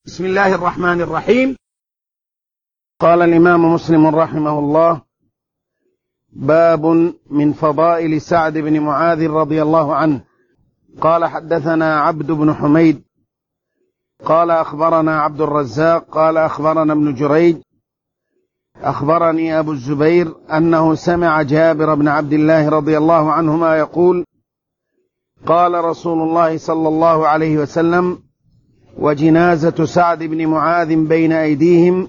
بسم الله الرحمن الرحيم. قال الإمام مسلم رحمه الله: باب من فضائل سعد بن معاذ رضي الله عنه. قال: حدثنا عبد بن حميد قال: أخبرنا عبد الرزاق قال: أخبرنا ابن جريج أخبرني أبو الزبير أنه سمع جابر بن عبد الله رضي الله عنهما يقول: قال رسول الله صلى الله عليه وسلم: وجنازة سعد بن معاذ بين أيديهم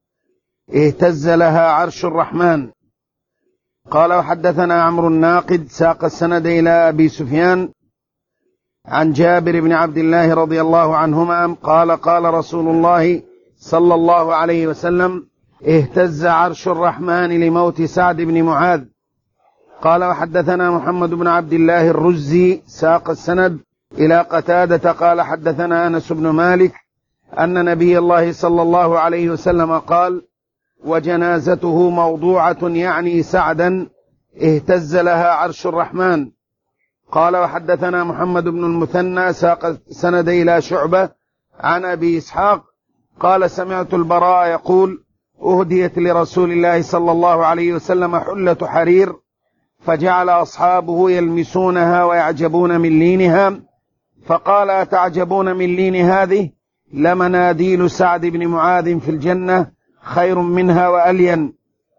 اهتز لها عرش الرحمن. قال: وحدثنا عمرو الناقد ساق السند إلى أبي سفيان عن جابر بن عبد الله رضي الله عنهما قال: قال رسول الله صلى الله عليه وسلم: اهتز عرش الرحمن لموت سعد بن معاذ. قال: وحدثنا محمد بن عبد الله الرزي ساق السند إلى قتادة قال: حدثنا أنس بن مالك أن نبي الله صلى الله عليه وسلم قال: وجنازته موضوعة يعني سعدا اهتز لها عرش الرحمن. قال: وحدثنا محمد بن المثنى ساق السند إلى شعبة عن أبي إسحاق قال: سمعت البراء يقول: أهديت لرسول الله صلى الله عليه وسلم حلة حرير فجعل أصحابه يلمسونها ويعجبون من لينها، فقال: أتعجبون من لين هذه؟ لمناديل سعد بن معاذ في الجنة خير منها وألين.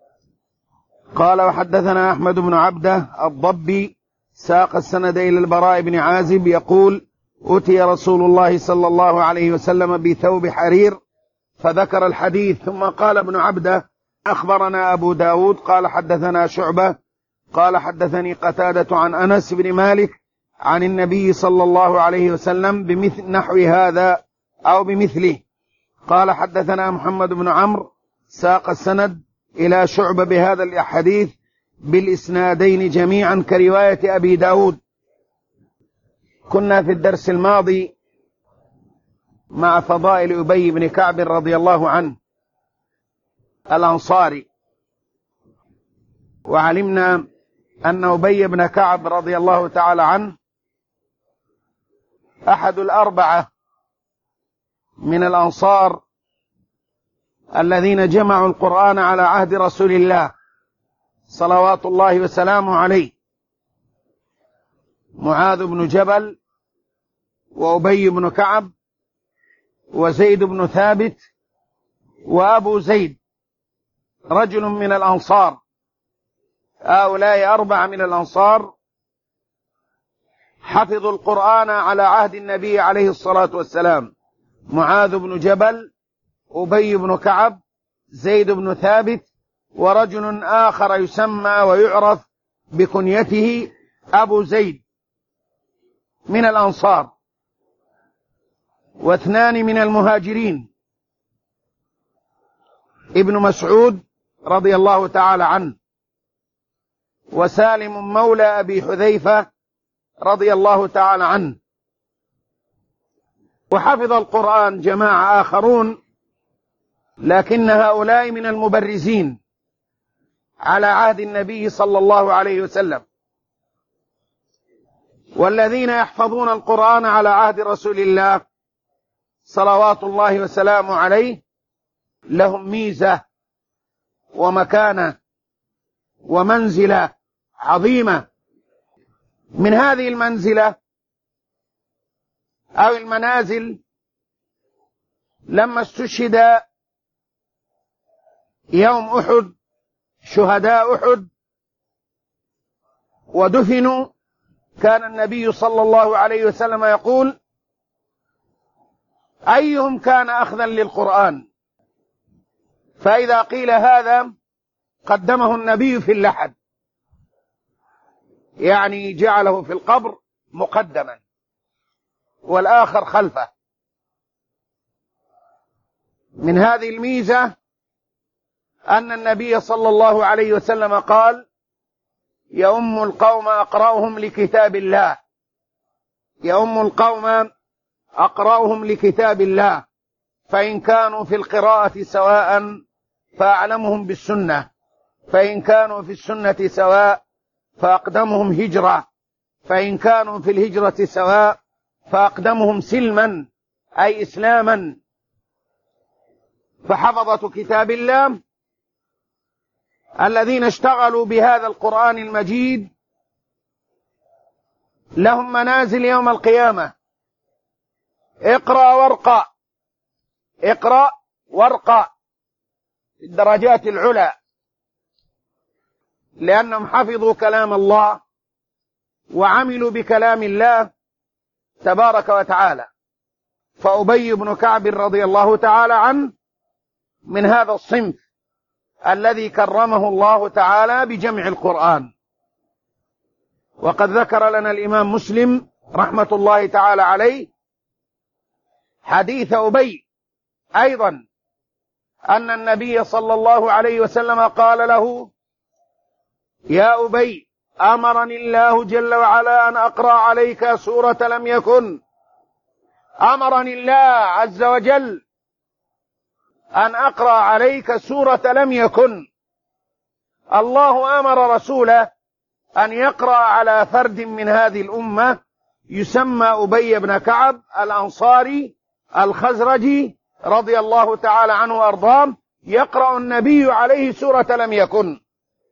قال: وحدثنا أحمد بن عبده الضبي ساق السند إلى البراء بن عازب يقول: أتي رسول الله صلى الله عليه وسلم بثوب حرير فذكر الحديث، ثم قال ابن عبده: أخبرنا أبو داود قال: حدثنا شعبة قال: حدثني قتادة عن أنس بن مالك عن النبي صلى الله عليه وسلم بمثل نحو هذا أو بمثله. قال: حدثنا محمد بن عمرو ساق السند إلى شعبة بهذا الحديث بالإسنادين جميعا كرواية أبي داود. كنا في الدرس الماضي مع فضائل أبي بن كعب رضي الله عنه الأنصاري، وعلمنا أن أبي بن كعب رضي الله تعالى عنه أحد الأربعة من الأنصار الذين جمعوا القرآن على عهد رسول الله صلوات الله وسلامه عليه: معاذ بن جبل وأبي بن كعب وزيد بن ثابت وأبو زيد رجل من الأنصار. هؤلاء أربعة من الأنصار حفظوا القرآن على عهد النبي عليه الصلاة والسلام: معاذ بن جبل، أبي بن كعب، زيد بن ثابت، ورجل آخر يسمى ويعرف بكنيته أبو زيد من الأنصار، واثنان من المهاجرين: ابن مسعود رضي الله تعالى عنه، وسالم مولى أبي حذيفة رضي الله تعالى عنه. وحفظ القرآن جماعة آخرون، لكن هؤلاء من المبرزين على عهد النبي صلى الله عليه وسلم. والذين يحفظون القرآن على عهد رسول الله صلوات الله وسلامه عليه لهم ميزة ومكانة ومنزلة عظيمة. من هذه المنزلة أو المنازل لما استشهد يوم أحد شهداء أحد ودفنوا، كان النبي صلى الله عليه وسلم يقول: أيهم كان أخذا للقرآن؟ فإذا قيل هذا قدمه النبي في اللحد، يعني جعله في القبر مقدما والآخر خلفه. من هذه الميزة أن النبي صلى الله عليه وسلم قال: يؤم القوم أقرأهم لكتاب الله، يؤم القوم أقرأهم لكتاب الله، فإن كانوا في القراءة سواء فأعلمهم بالسنة، فإن كانوا في السنة سواء فأقدمهم هجرة، فإن كانوا في الهجرة سواء فأقدمهم سلما أي إسلاما، فحفظة كتاب الله الذين اشتغلوا بهذا القرآن المجيد لهم منازل يوم القيامة. اقرأ وارقى، اقرأ وارقى في الدرجات العلى، لأنهم حفظوا كلام الله وعملوا بكلام الله تبارك وتعالى. فأبي بن كعب رضي الله تعالى عنه من هذا الصنف الذي كرمه الله تعالى بجمع القرآن. وقد ذكر لنا الإمام مسلم رحمة الله تعالى عليه حديث أبي أيضا أن النبي صلى الله عليه وسلم قال له: يا أبي، أمرني الله جل وعلا أن أقرأ عليك سورة لم يكن. أمرني الله عز وجل أن أقرأ عليك سورة لم يكن. الله أمر رسوله أن يقرأ على فرد من هذه الأمة يسمى أبي بن كعب الأنصاري الخزرجي رضي الله تعالى عنه وأرضاه، يقرأ النبي عليه سورة لم يكن.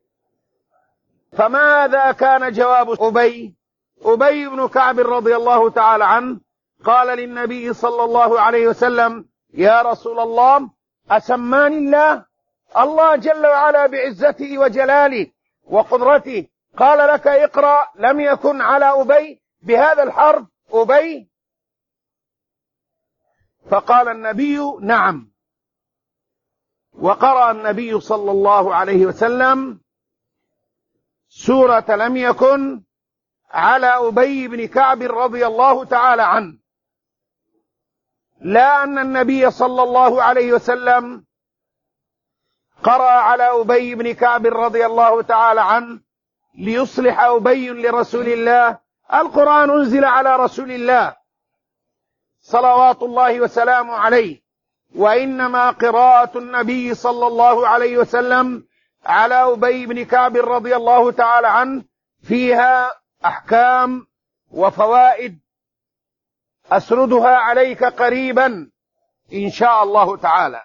فماذا كان جواب أبي بن كعب رضي الله تعالى عنه؟ قال للنبي صلى الله عليه وسلم: يا رسول الله، أسماني الله جل وعلا بعزته وجلاله وقدرته قال لك اقرأ لم يكن على أبي بهذا الحرف أبي؟ فقال النبي: نعم. وقرأ النبي صلى الله عليه وسلم سورة لم يكن على أبي بن كعب رضي الله تعالى عنه. لا أن النبي صلى الله عليه وسلم قرأ على أبي بن كعب رضي الله تعالى عنه ليصلح أبي لرسول الله. القرآن أنزل على رسول الله صلوات الله وسلامه عليه، وإنما قراءة النبي صلى الله عليه وسلم على أبي بن كعب رضي الله تعالى عنه فيها أحكام وفوائد أسردها عليك قريبا إن شاء الله تعالى.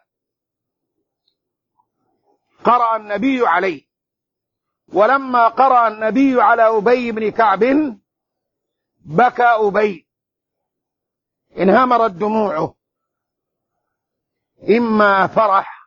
قرأ النبي عليه، ولما قرأ النبي على أبي بن كعب بكى أبي، انهمرت دموعه، إما فرح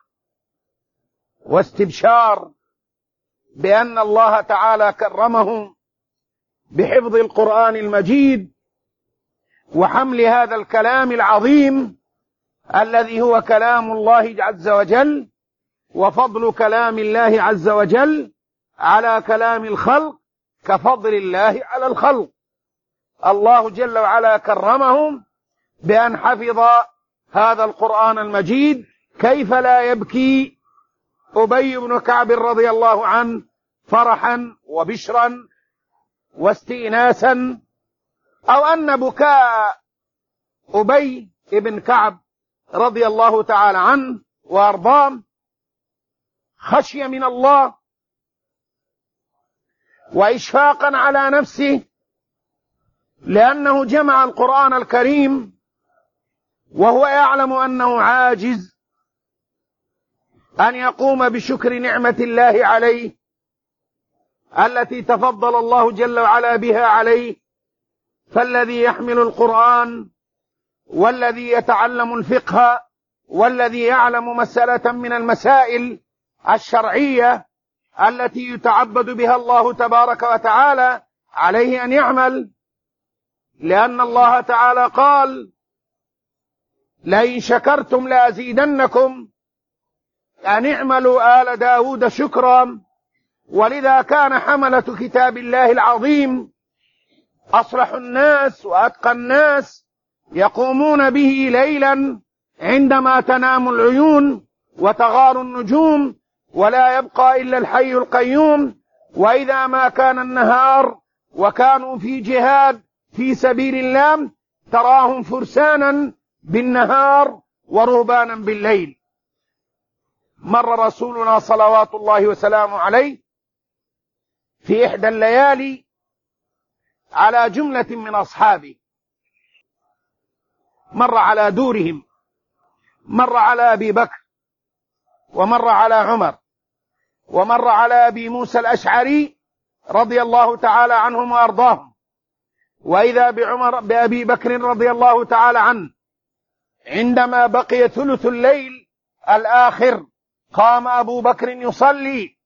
واستبشار بأن الله تعالى كرمه بحفظ القرآن المجيد وحمل هذا الكلام العظيم الذي هو كلام الله عز وجل، وفضل كلام الله عز وجل على كلام الخلق كفضل الله على الخلق. الله جل وعلا كرمهم بأن حفظ هذا القرآن المجيد. كيف لا يبكي أبي بن كعب رضي الله عنه فرحا وبشرا واستئناسا؟ أو أن بكاء أبي بن كعب رضي الله تعالى عنه وأرضاه خشية من الله وإشفاقا على نفسه، لأنه جمع القرآن الكريم وهو يعلم أنه عاجز أن يقوم بشكر نعمة الله عليه التي تفضل الله جل وعلا بها عليه. فالذي يحمل القرآن والذي يتعلم الفقه والذي يعلم مسألة من المسائل الشرعية التي يتعبد بها الله تبارك وتعالى عليه أن يعمل، لأن الله تعالى قال: لئن شكرتم لأزيدنكم، أن اعملوا آل داود شكرا. ولذا كان حملة كتاب الله العظيم أصلح الناس وأتقى الناس يقومون به ليلا عندما تنام العيون وتغار النجوم ولا يبقى إلا الحي القيوم. وإذا ما كان النهار وكانوا في جهاد في سبيل الله تراهم فرسانا بالنهار ورهبانا بالليل. مر رسولنا صلوات الله وسلامه عليه في إحدى الليالي على جملة من أصحابه، مر على دورهم، مر على أبي بكر ومر على عمر، ومر على أبي موسى الأشعري رضي الله تعالى عنهم وأرضاهم، وإذا بأبي بكر رضي الله تعالى عنه عندما بقي ثلث الليل الآخر قام أبو بكر يصلي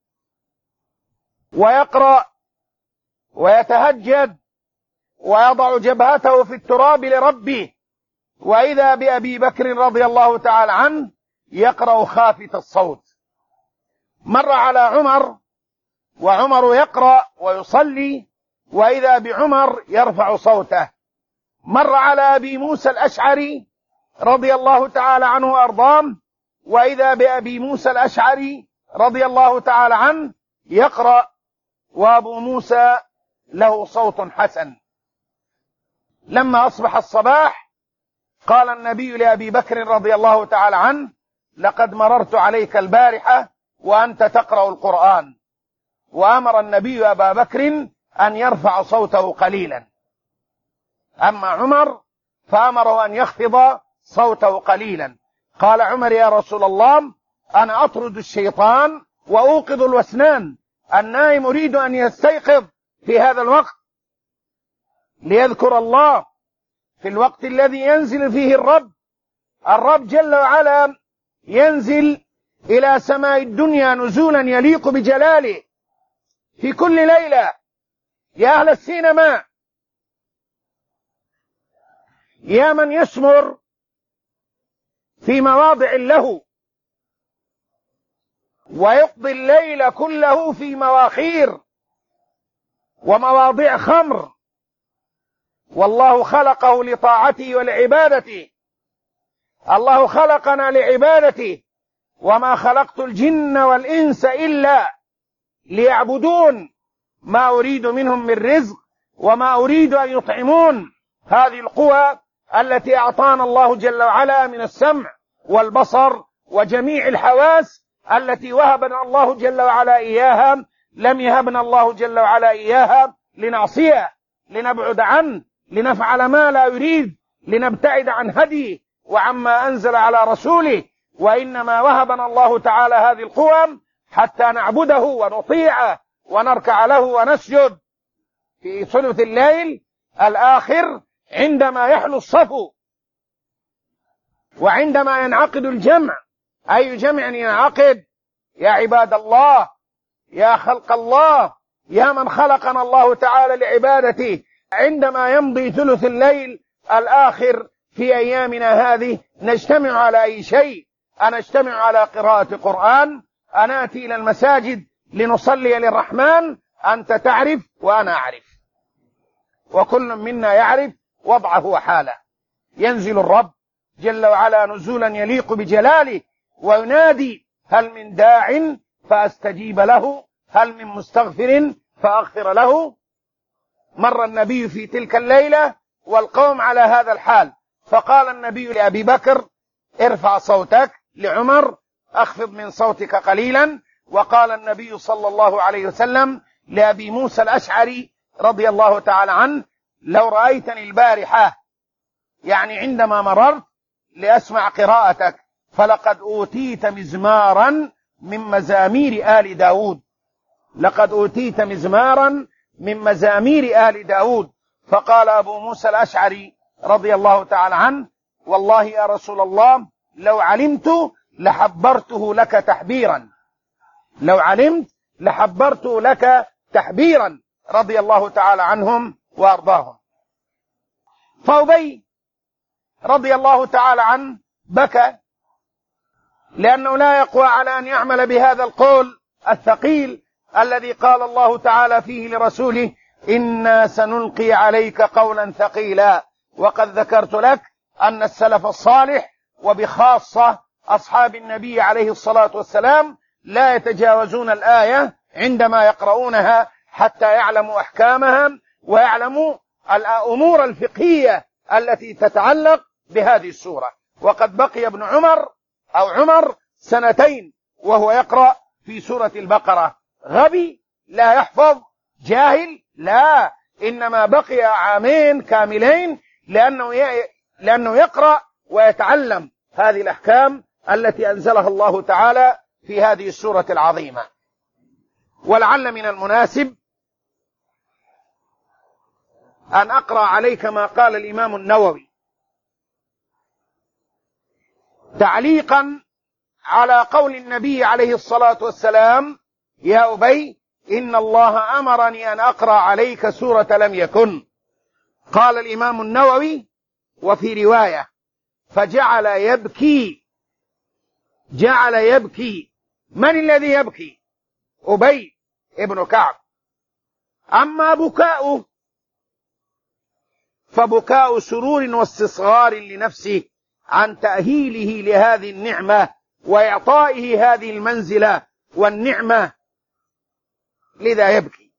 ويقرأ ويتهجد ويضع جبهته في التراب لربه، وإذا بأبي بكر رضي الله تعالى عنه يقرأ خافت الصوت. مر على عمر وعمر يقرأ ويصلي، وإذا بعمر يرفع صوته. مر على أبي موسى الأشعري رضي الله تعالى عنه وأرضاه، وإذا بأبي موسى الأشعري رضي الله تعالى عنه يقرأ، وأبو موسى له صوت حسن. لما أصبح الصباح قال النبي لأبي بكر رضي الله تعالى عنه: لقد مررت عليك البارحة وأنت تقرأ القرآن. وأمر النبي أبا بكر أن يرفع صوته قليلا. أما عمر فأمره أن يخفض صوته قليلا. قال عمر: يا رسول الله، أنا أطرد الشيطان وأوقظ الوسنان، النائم يريد أن يستيقظ في هذا الوقت ليذكر الله في الوقت الذي ينزل فيه الرب جل وعلا ينزل إلى سماء الدنيا نزولا يليق بجلاله في كل ليلة. يا أهل السينما، يا من يسمر في مواضع اللهو ويقضي الليل كله في مواخير ومواضع خمر، والله خلقه لطاعته ولعبادته. الله خلقنا لعبادته، وما خلقت الجن والإنس إلا ليعبدون، ما أريد منهم من رزق وما أريد أن يطعمون. هذه القوى التي أعطانا الله جل وعلا من السمع والبصر وجميع الحواس التي وهبنا الله جل وعلا إياها، لم يهبنا الله جل وعلا إياها لنعصيه، لنبعد عنه، لنفعل ما لا يريد، لنبتعد عن هديه وعما أنزل على رسوله، وإنما وهبنا الله تعالى هذه القوى حتى نعبده ونطيعه ونركع له ونسجد في ثلث الليل الآخر عندما يحلو الصفو وعندما ينعقد الجمع. أي جمع ينعقد؟ يا عباد الله، يا خلق الله، يا من خلقنا الله تعالى لعبادته، عندما يمضي ثلث الليل الآخر في أيامنا هذه نجتمع على أي شيء؟ أنجتمع على قراءة قرآن، أنأتي إلى المساجد لنصلي للرحمن. أنت تعرف وأنا أعرف، وكل منا يعرف وضعه وحاله. ينزل الرب جل وعلا نزولا يليق بجلاله وينادي: هل من داع فأستجيب له، هل من مستغفر فأغفر له. مر النبي في تلك الليلة والقوم على هذا الحال، فقال النبي لأبي بكر: ارفع صوتك. لعمر: اخفض من صوتك قليلا. وقال النبي صلى الله عليه وسلم لأبي موسى الأشعري رضي الله تعالى عنه: لو رأيتني البارحة، يعني عندما مررت لأسمع قراءتك، فلقد أوتيت مزمارا من مزامير آل داود، لقد أوتيت مزمارا من مزامير آل داود. فقال أبو موسى الأشعري رضي الله تعالى عنه: والله يا رسول الله، لو علمت لحبرته لك تحبيرا، لو علمت لحبرته لك تحبيرا، رضي الله تعالى عنهم وأرضاهم. فأبي رضي الله تعالى عنه بكى، لأنه لا يقوى على أن يعمل بهذا القول الثقيل الذي قال الله تعالى فيه لرسوله: إنا سنلقي عليك قولا ثقيلا. وقد ذكرت لك أن السلف الصالح وبخاصة أصحاب النبي عليه الصلاة والسلام لا يتجاوزون الآية عندما يقرؤونها حتى يعلموا أحكامها ويعلموا الأمور الفقهية التي تتعلق بهذه السورة. وقد بقي ابن عمر 2 سنين وهو يقرأ في سورة البقرة. غبي؟ لا يحفظ؟ جاهل؟ لا، إنما بقي 2 عام كاملين لأنه يقرأ ويتعلم هذه الأحكام التي أنزلها الله تعالى في هذه السورة العظيمة. ولعل من المناسب أن أقرأ عليك ما قال الإمام النووي تعليقا على قول النبي عليه الصلاة والسلام: يا أبي إن الله أمرني أن أقرأ عليك سورة لم يكن. قال الإمام النووي: وفي رواية: فجعل يبكي. جعل يبكي. من الذي يبكي؟ أبي ابن كعب. أما بكاؤه فبكاء سرور واستصغار لنفسه عن تأهيله لهذه النعمة وإعطائه هذه المنزلة والنعمة، لذا يبكي.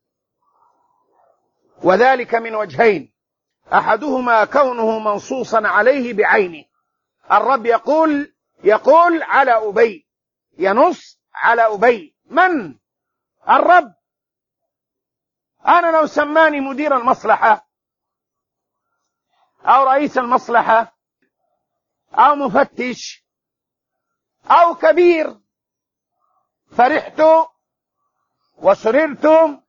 وذلك من وجهين: أحدهما كونه منصوصا عليه بعينه. الرب يقول على أبي، ينص على أبي. من؟ الرب. أنا لو سماني مدير المصلحة أو رئيس المصلحة أو مفتش أو كبير فرحت وسررت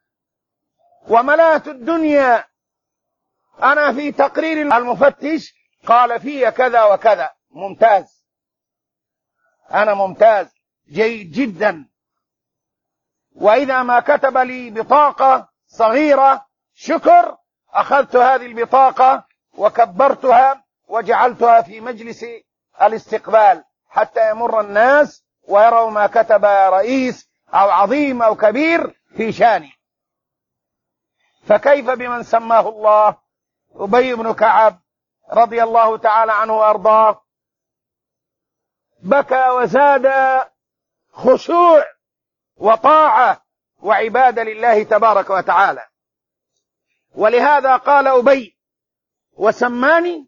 وملأت الدنيا. أنا في تقرير المفتش قال في كذا وكذا، ممتاز، أنا ممتاز، جيد جدا. وإذا ما كتب لي بطاقة صغيرة شكر، أخذت هذه البطاقة وكبرتها وجعلتها في مجلس الاستقبال حتى يمر الناس ويروا ما كتب رئيس أو عظيم أو كبير في شاني. فكيف بمن سماه الله؟ أبي بن كعب رضي الله تعالى عنه وأرضاه بكى وزاد خشوع وطاعة وعبادة لله تبارك وتعالى. ولهذا قال أبي وسماني،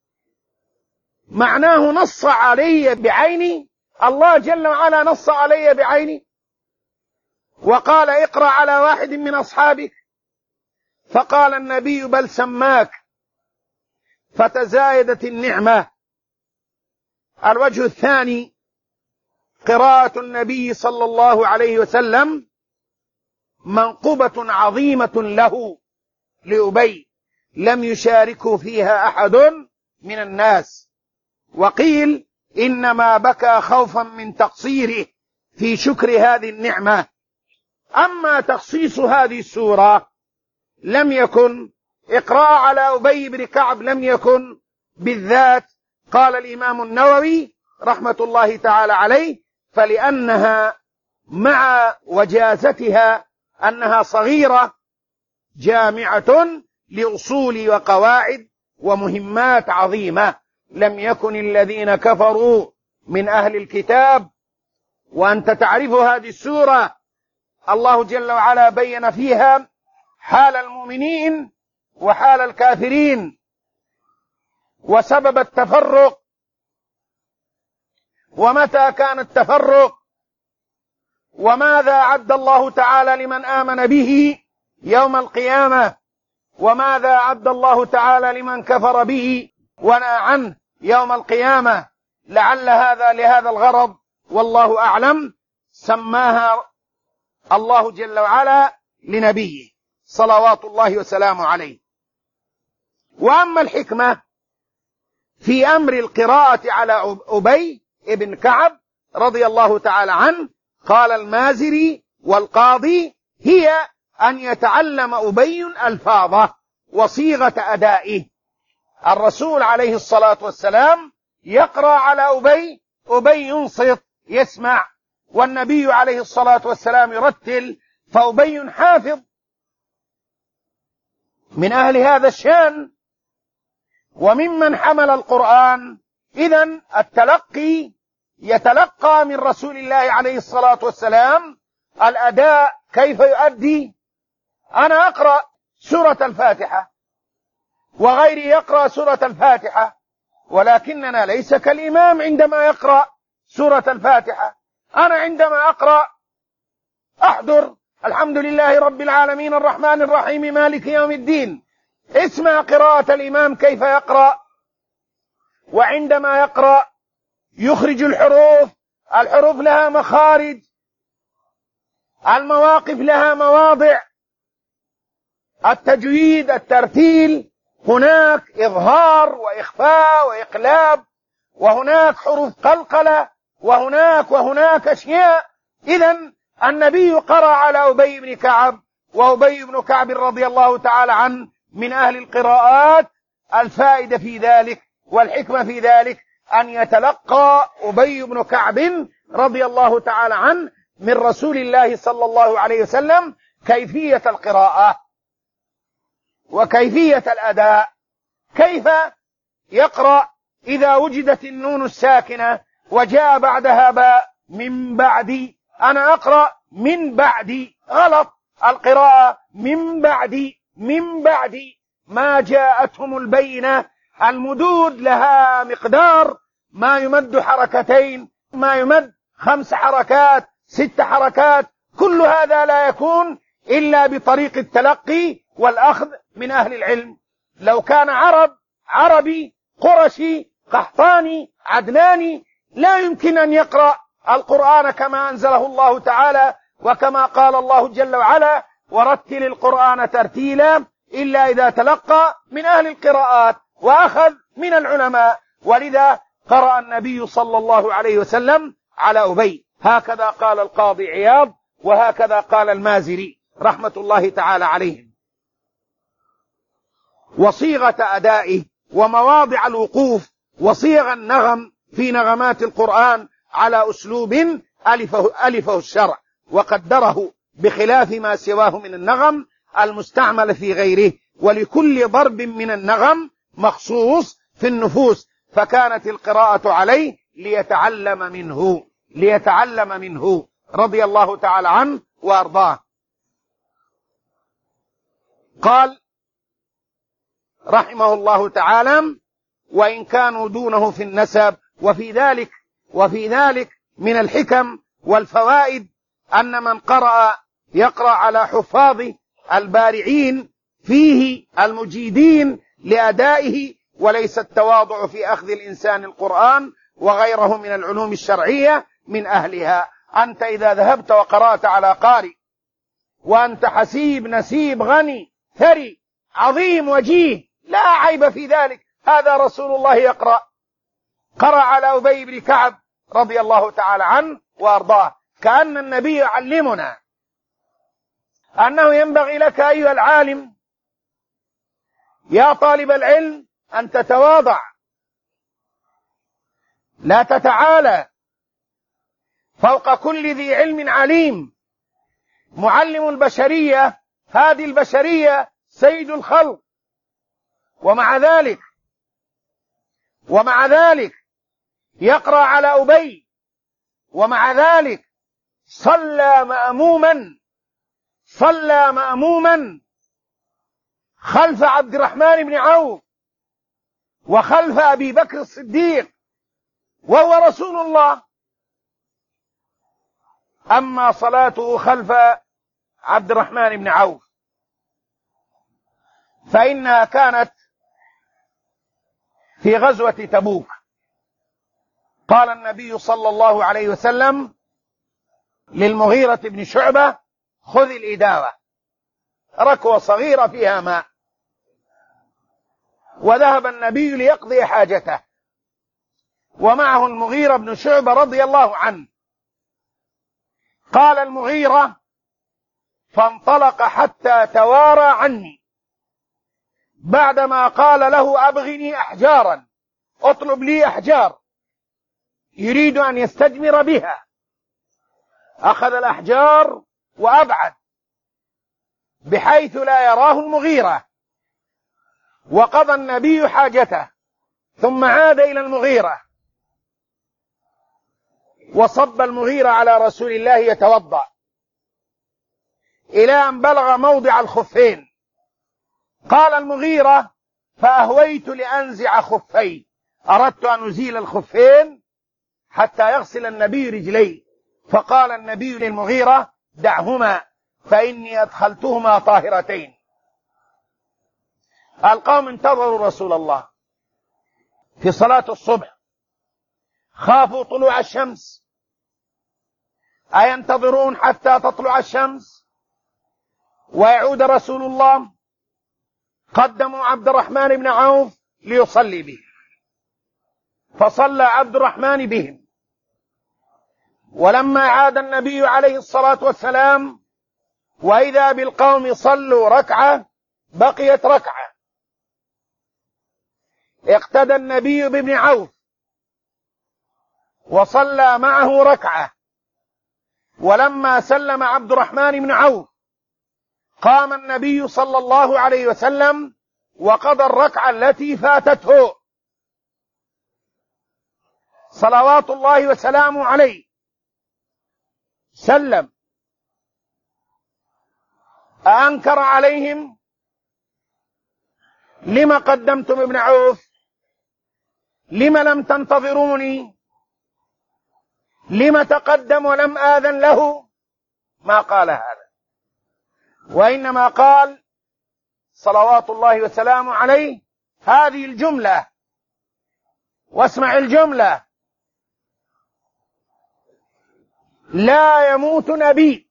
معناه نص علي بعيني. الله جل وعلا نص علي بعيني وقال: اقرأ على واحد من أصحابك. فقال النبي: بل سماك. فتزايدت النعمة. الوجه الثاني: قراءة النبي صلى الله عليه وسلم منقبة عظيمة له لأبي لم يشاركه فيها أحد من الناس. وقيل إنما بكى خوفا من تقصيره في شكر هذه النعمة. أما تخصيص هذه السورة لم يكن، إقراء على أبي بن كعب لم يكن بالذات. قال الإمام النووي رحمة الله تعالى عليه: فلأنها مع وجازتها أنها صغيرة جامعة لأصول وقواعد ومهمات عظيمة، لم يكن الذين كفروا من أهل الكتاب. وأنت تعرف هذه السورة الله جل وعلا بين فيها حال المؤمنين وحال الكافرين وسبب التفرق، ومتى كان التفرق، وماذا أعد الله تعالى لمن آمن به يوم القيامة، وماذا أعد الله تعالى لمن كفر به ونهى عنه يوم القيامة. لعل هذا لهذا الغرض والله أعلم سماها الله جل وعلا لنبيه صلوات الله وسلامه عليه. وأما الحكمة في أمر القراءة على أبي ابن كعب رضي الله تعالى عنه، قال المازري والقاضي: هي أن يتعلم أبي الفاظه وصيغة أدائه. الرسول عليه الصلاة والسلام يقرأ على أبي ينصت يسمع، والنبي عليه الصلاة والسلام يرتل، فأبي حافظ من أهل هذا الشان وممن حمل القرآن. إذن التلقي يتلقى من رسول الله عليه الصلاة والسلام الأداء كيف يؤدي. أنا أقرأ سورة الفاتحة وغيري يقرأ سورة الفاتحة، ولكننا ليس كالإمام عندما يقرأ سورة الفاتحة. أنا عندما أقرأ أحضر الحمد لله رب العالمين الرحمن الرحيم مالك يوم الدين، اسمع قراءة الإمام كيف يقرأ. وعندما يقرأ يخرج الحروف، الحروف لها مخارج، المواقف لها مواضع، التجويد، الترتيل، هناك إظهار وإخفاء وإقلاب، وهناك حروف قلقلة، وهناك أشياء. إذن النبي قرأ على أبي بن كعب، وأبي بن كعب رضي الله تعالى عنه من أهل القراءات. الفائدة في ذلك والحكمة في ذلك أن يتلقى أبي بن كعب رضي الله تعالى عنه من رسول الله صلى الله عليه وسلم كيفية القراءة وكيفية الأداء، كيف يقرأ إذا وجدت النون الساكنة وجاء بعدها باء من بعد. أنا أقرأ من بعد، غلط، القراءة من بعد ما جاءتهم البينة. المدود لها مقدار، ما يمد حركتين، ما يمد 5 حركات، 6 حركات، كل هذا لا يكون إلا بطريق التلقي والأخذ من أهل العلم. لو كان عربي قرشي قحطاني عدناني لا يمكن أن يقرأ القرآن كما أنزله الله تعالى، وكما قال الله جل وعلا: ورتل القرآن ترتيلا، إلا إذا تلقى من أهل القراءات وأخذ من العلماء. ولذا قرأ النبي صلى الله عليه وسلم على أبي. هكذا قال القاضي عياض، وهكذا قال المازري رحمة الله تعالى عليهم. وصيغة أدائه ومواضع الوقوف وصيغ النغم في نغمات القرآن على أسلوب ألفه الشرع وقدره، بخلاف ما سواه من النغم المستعمل في غيره. ولكل ضرب من النغم مخصوص في النفوس، فكانت القراءة عليه ليتعلم منه رضي الله تعالى عنه وأرضاه. قال رحمه الله تعالى: وإن كانوا دونه في النسب. وفي ذلك من الحكم والفوائد أن من يقرأ على حفاظ البارعين فيه المجيدين لأدائه، وليس التواضع في أخذ الإنسان القرآن وغيره من العلوم الشرعية من أهلها. أنت إذا ذهبت وقرأت على قارئ وأنت حسيب نسيب غني ثري عظيم وجيه، لا عيب في ذلك، هذا رسول الله قرأ على أبي بن كعب رضي الله تعالى عنه وأرضاه. كأن النبي يعلمنا أنه ينبغي لك أيها العالم يا طالب العلم أن تتواضع، لا تتعالى، فوق كل ذي علم عليم. معلم البشرية، هذه البشرية سيد الخلق، ومع ذلك يقرأ على أبي، ومع ذلك صلى مأموما خلف عبد الرحمن بن عوف وخلف أبي بكر الصديق وهو رسول الله. أما صلاته خلف عبد الرحمن بن عوف فإنها كانت في غزوة تبوك. قال النبي صلى الله عليه وسلم للمغيرة بن شعبة: خذ الإداوة، ركوة صغيرة فيها ماء. وذهب النبي ليقضي حاجته، ومعه المغيرة بن شعبة رضي الله عنه. قال المغيرة: فانطلق حتى توارى عني، بعدما قال له: أبغني أحجارا، اطلب لي أحجار، يريد أن يستجمر بها. أخذ الأحجار وأبعد بحيث لا يراه المغيرة، وقضى النبي حاجته، ثم عاد إلى المغيرة وصب المغيرة على رسول الله يتوضأ إلى أن بلغ موضع الخفين. قال المغيرة: فأهويت لأنزع خفي، أردت أن أزيل الخفين حتى يغسل النبي رجليه. فقال النبي للمغيرة: دعهما فإني أدخلتهما طاهرتين. القوم انتظروا رسول الله في صلاة الصبح، خافوا طلوع الشمس، أينتظرون حتى تطلع الشمس ويعود رسول الله؟ قدموا عبد الرحمن بن عوف ليصلي به، فصلى عبد الرحمن بهم. ولما عاد النبي عليه الصلاة والسلام وإذا بالقوم صلوا ركعة بقيت ركعة، اقتدى النبي بابن عوف وصلى معه ركعة. ولما سلم عبد الرحمن بن عوف قام النبي صلى الله عليه وسلم وقضى الركعة التي فاتته صلوات الله وسلامه عليه. سلم، أنكر عليهم: لما قدمتم ابن عوف؟ لما لم تنتظروني؟ لما تقدم ولم آذن له؟ ما قال هذا، وإنما قال صلوات الله وسلامه عليه هذه الجملة، واسمع الجملة: لا يموت نبي،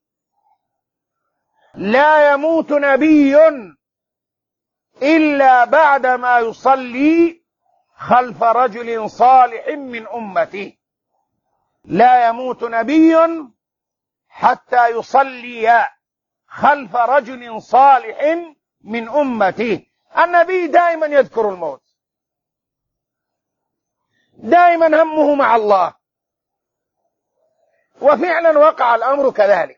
لا يموت نبي إلا بعدما يصلي خلف رجل صالح من أمته. لا يموت نبي حتى يصلي خلف رجل صالح من أمته. النبي دائما يذكر الموت، دائما همه مع الله، وفعلا وقع الأمر كذلك.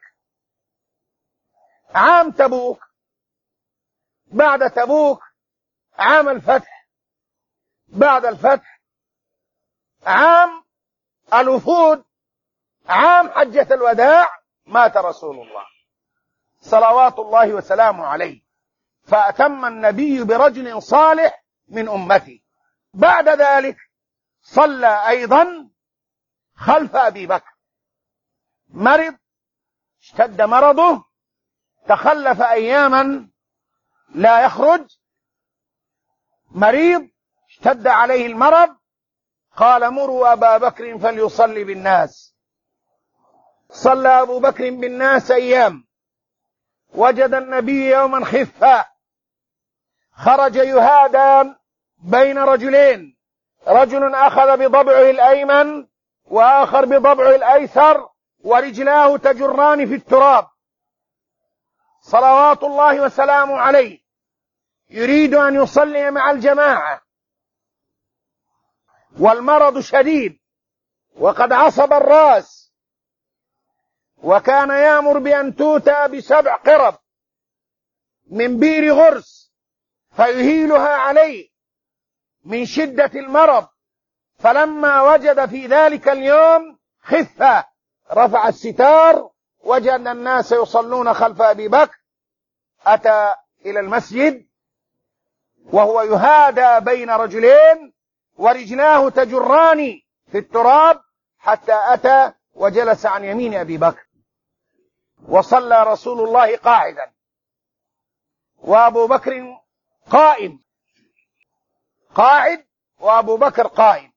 عام تبوك، بعد تبوك عام الفتح، بعد الفتح عام الوفود، عام حجة الوداع، مات رسول الله صلوات الله وسلامه عليه، فأتم النبي برجل صالح من أمته. بعد ذلك صلى أيضا خلف أبي بكر، مرض، اشتد مرضه، تخلف أياما لا يخرج، مريض اشتد عليه المرض، قال: مروا أبا بكر فليصلي بالناس. صلى أبو بكر بالناس أيام، وجد النبي يوما خفا، خرج يهادى بين رجلين، رجل أخذ بضبعه الأيمن وآخر بضبعه الأيسر، ورجلاه تجران في التراب صلوات الله وسلامه عليه، يريد أن يصلي مع الجماعة، والمرض شديد وقد عصب الرأس، وكان يأمر بأن توتى ب7 قرب من بير غرس فيهيلها عليه من شدة المرض. فلما وجد في ذلك اليوم خفة رفع الستار، وجد الناس يصلون خلف أبي بكر، أتى إلى المسجد وهو يهادى بين رجلين ورجلاه تجران في التراب، حتى أتى وجلس عن يمين أبي بكر، وصلى رسول الله قاعدا وأبو بكر قائم، قاعد وأبو بكر قائم.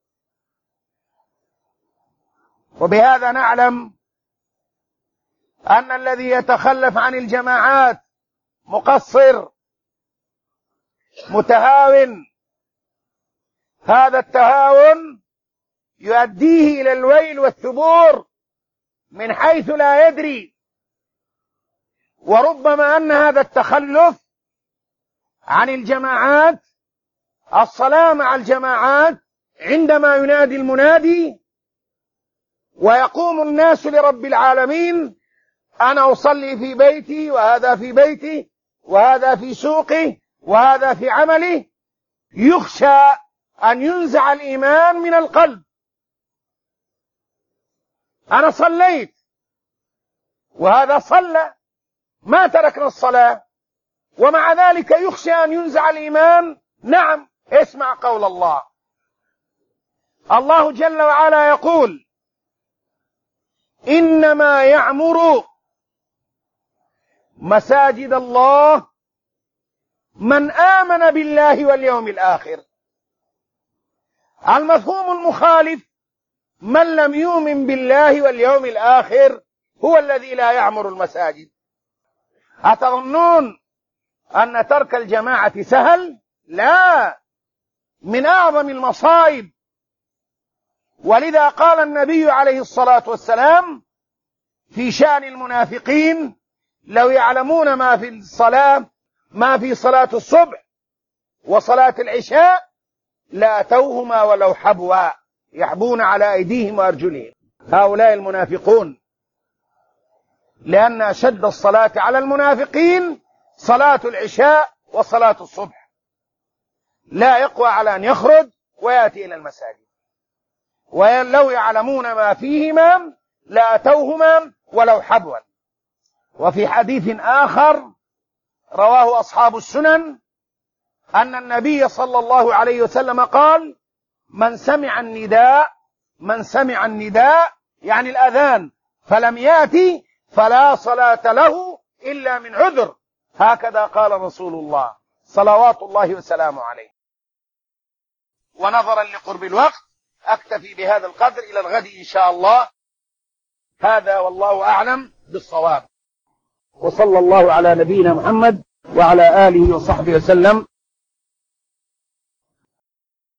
وبهذا نعلم أن الذي يتخلف عن الجماعات مقصر، متهاون، هذا التهاون يؤديه إلى الويل والثبور من حيث لا يدري. وربما أن هذا التخلف عن الجماعات، الصلاة مع الجماعات، عندما ينادي المنادي ويقوم الناس لرب العالمين، أنا أصلي في بيتي، وهذا في بيتي، وهذا في سوقي، وهذا في عملي، يخشى أن ينزع الإيمان من القلب. أنا صليت وهذا صلى، ما تركنا الصلاة، ومع ذلك يخشى أن ينزع الإيمان. نعم، اسمع قول الله. الله جل وعلا يقول: إنما يعمر مساجد الله من آمن بالله واليوم الآخر. المفهوم المخالف من لم يؤمن بالله واليوم الآخر هو الذي لا يعمر المساجد. أتظنون أن ترك الجماعة سهل؟ لا، من أعظم المصائب. ولذا قال النبي عليه الصلاة والسلام في شأن المنافقين: لو يعلمون ما في صلاة الصبح وصلاة العشاء لأتوهما ولو حبوا، يحبون على أيديهم وأرجلهم. هؤلاء المنافقون، لأن أشد الصلاة على المنافقين صلاة العشاء وصلاة الصبح، لا يقوى على أن يخرج ويأتي إلى المساجد. ولو يعلمون ما فيهما لأتوهما ولو حبوا. وفي حديث آخر رواه أصحاب السنن أن النبي صلى الله عليه وسلم قال: من سمع النداء يعني الأذان فلم يأتي فلا صلاة له إلا من عذر. هكذا قال رسول الله صلوات الله وسلامه عليه. ونظرا لقرب الوقت أكتفي بهذا القدر، إلى الغد إن شاء الله. هذا والله أعلم بالصواب، وصلى الله على نبينا محمد وعلى آله وصحبه وسلم.